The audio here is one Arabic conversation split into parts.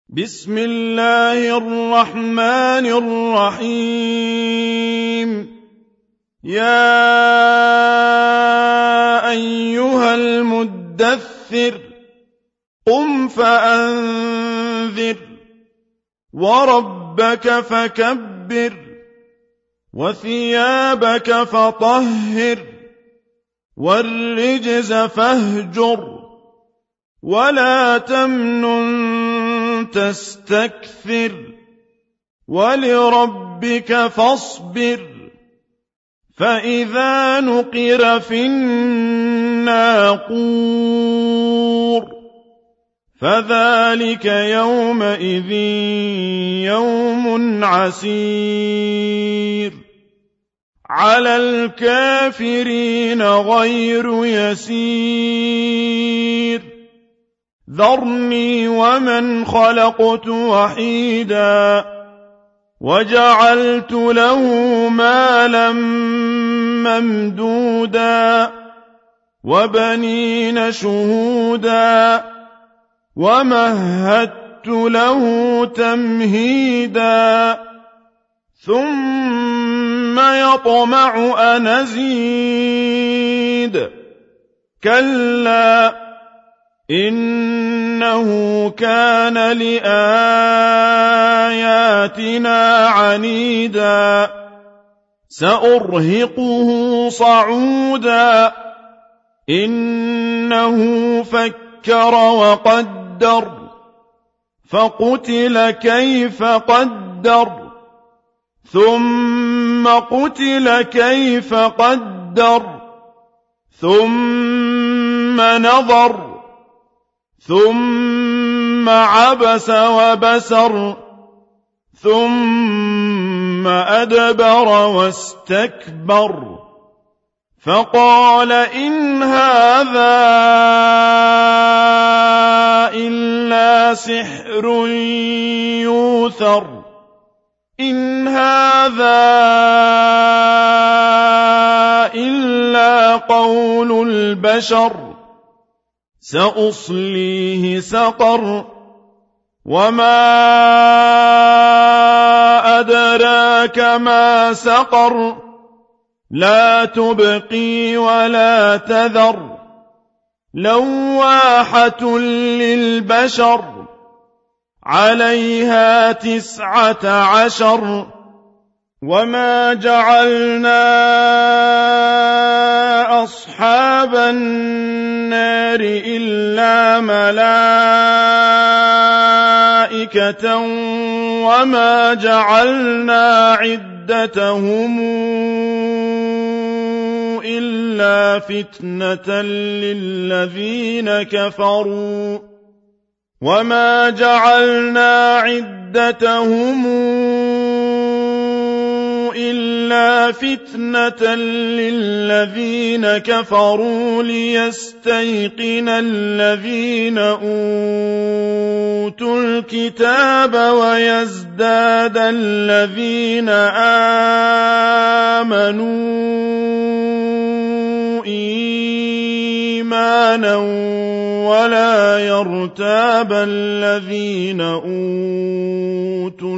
بسم الله الرحمن الرحيم. يا أيها المدثر قم فأنذر وربك فكبر وثيابك فطهر والرجز فاهجر ولا تمنن تستكثر ولربك فاصبر فإذا نقر في الناقور فذلك يومئذ يوم عسير على الكافرين غير يسير ذرني ومن خلقت وحيدا وجعلت له مالا ممدودا وبنين شهودا ومهدت له تمهيدا ثم يطمع أن أزيد كلا إنه كان لآياتنا عنيدا سأرهقه صعودا إنه فكر وقدر فقتل كيف قدر ثم قتل كيف قدر ثم نظر ثم عبس وبسر ثم أدبر واستكبر فقال إن هذا إلا سحر يوثر إن هذا إلا قول البشر سأصليه سقر وما أدراك ما سقر لا تبقي ولا تذر لواحة للبشر عليها 19 وما جعلنا أصحاب النار إلا ملائكة وما جعلنا عدتهم إلا فتنة للذين كفروا وما جعلنا عدتهم إلا فتنة للذين كفروا ليستيقن الذين أوتوا الكتاب ويزداد الذين آمنوا إيمانا ولا يرتاب الذين أوتوا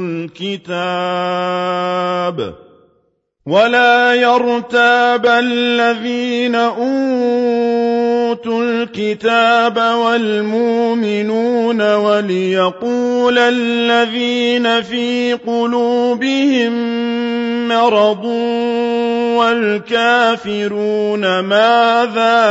الكتاب والمؤمنون وليقول الذين في قلوبهم مرض والكافرون ماذا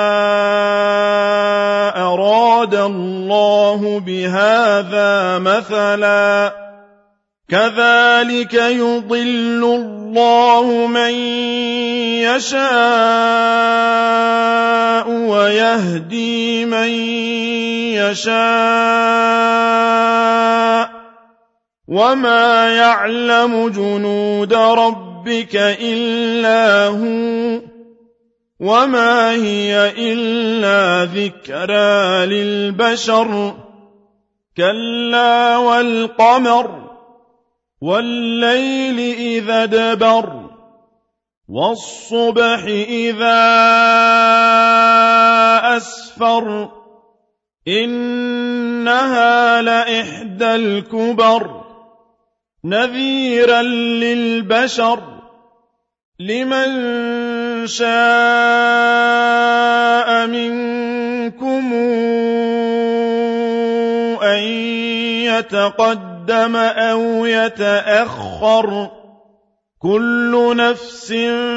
أراد الله بهذا مثلا كذلك يضل الله من يشاء ويهدي من يشاء وما يعلم جنود ربك إلا هو وما هي إلا ذكرى للبشر كلا والقمر والليل إذا ادبر والصبح إذا أسفر إن إنها لإحدى الكبر نذيرا للبشر لمن شاء منكم أن يتقدم أو يتأخر كل نفس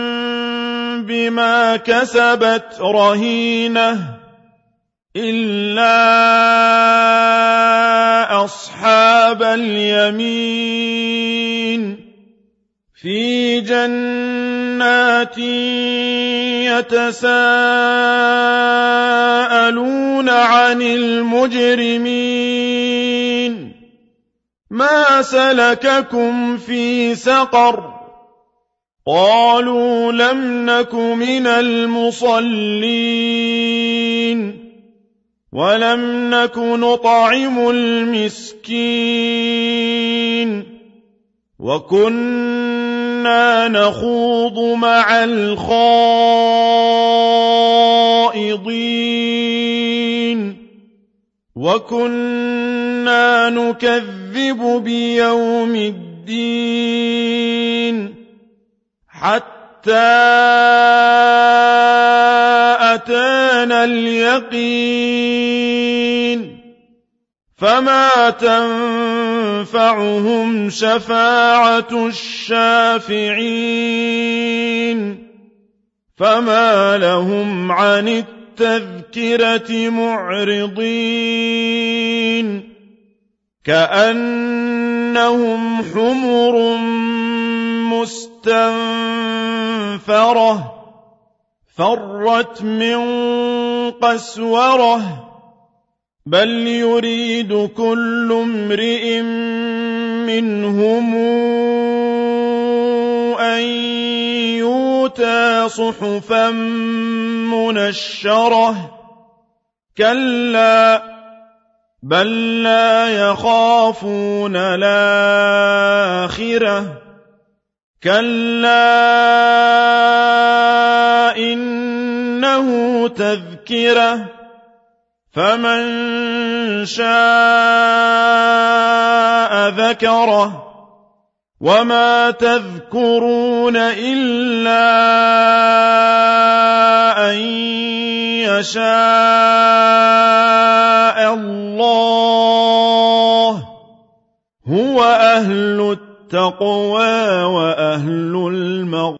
بما كسبت رهينة إلا أصحاب اليمين في جنات يتساءلون عن المجرمين ما سلككم في سقر قالوا لم نك من المصلين ولم نك نطعم المسكين وكنا نخوض مع الخائضين وكنا نكذب بيوم الدين حتى أتانا اليقين فما تنفعهم شفاعة الشافعين فما لهم عن التذكرة معرضين كأنهم حمر مستنفرة فرت من قسورة بل يريد كل امرئ منهم أن يؤتى صحفا منشرة كلا بل لا يخافون الآخرة كلا إنه تذكرة فمن شاء ذكره وما تذكرون إلا أن يشاء الله هو أهل التقوى وأهل المغفرة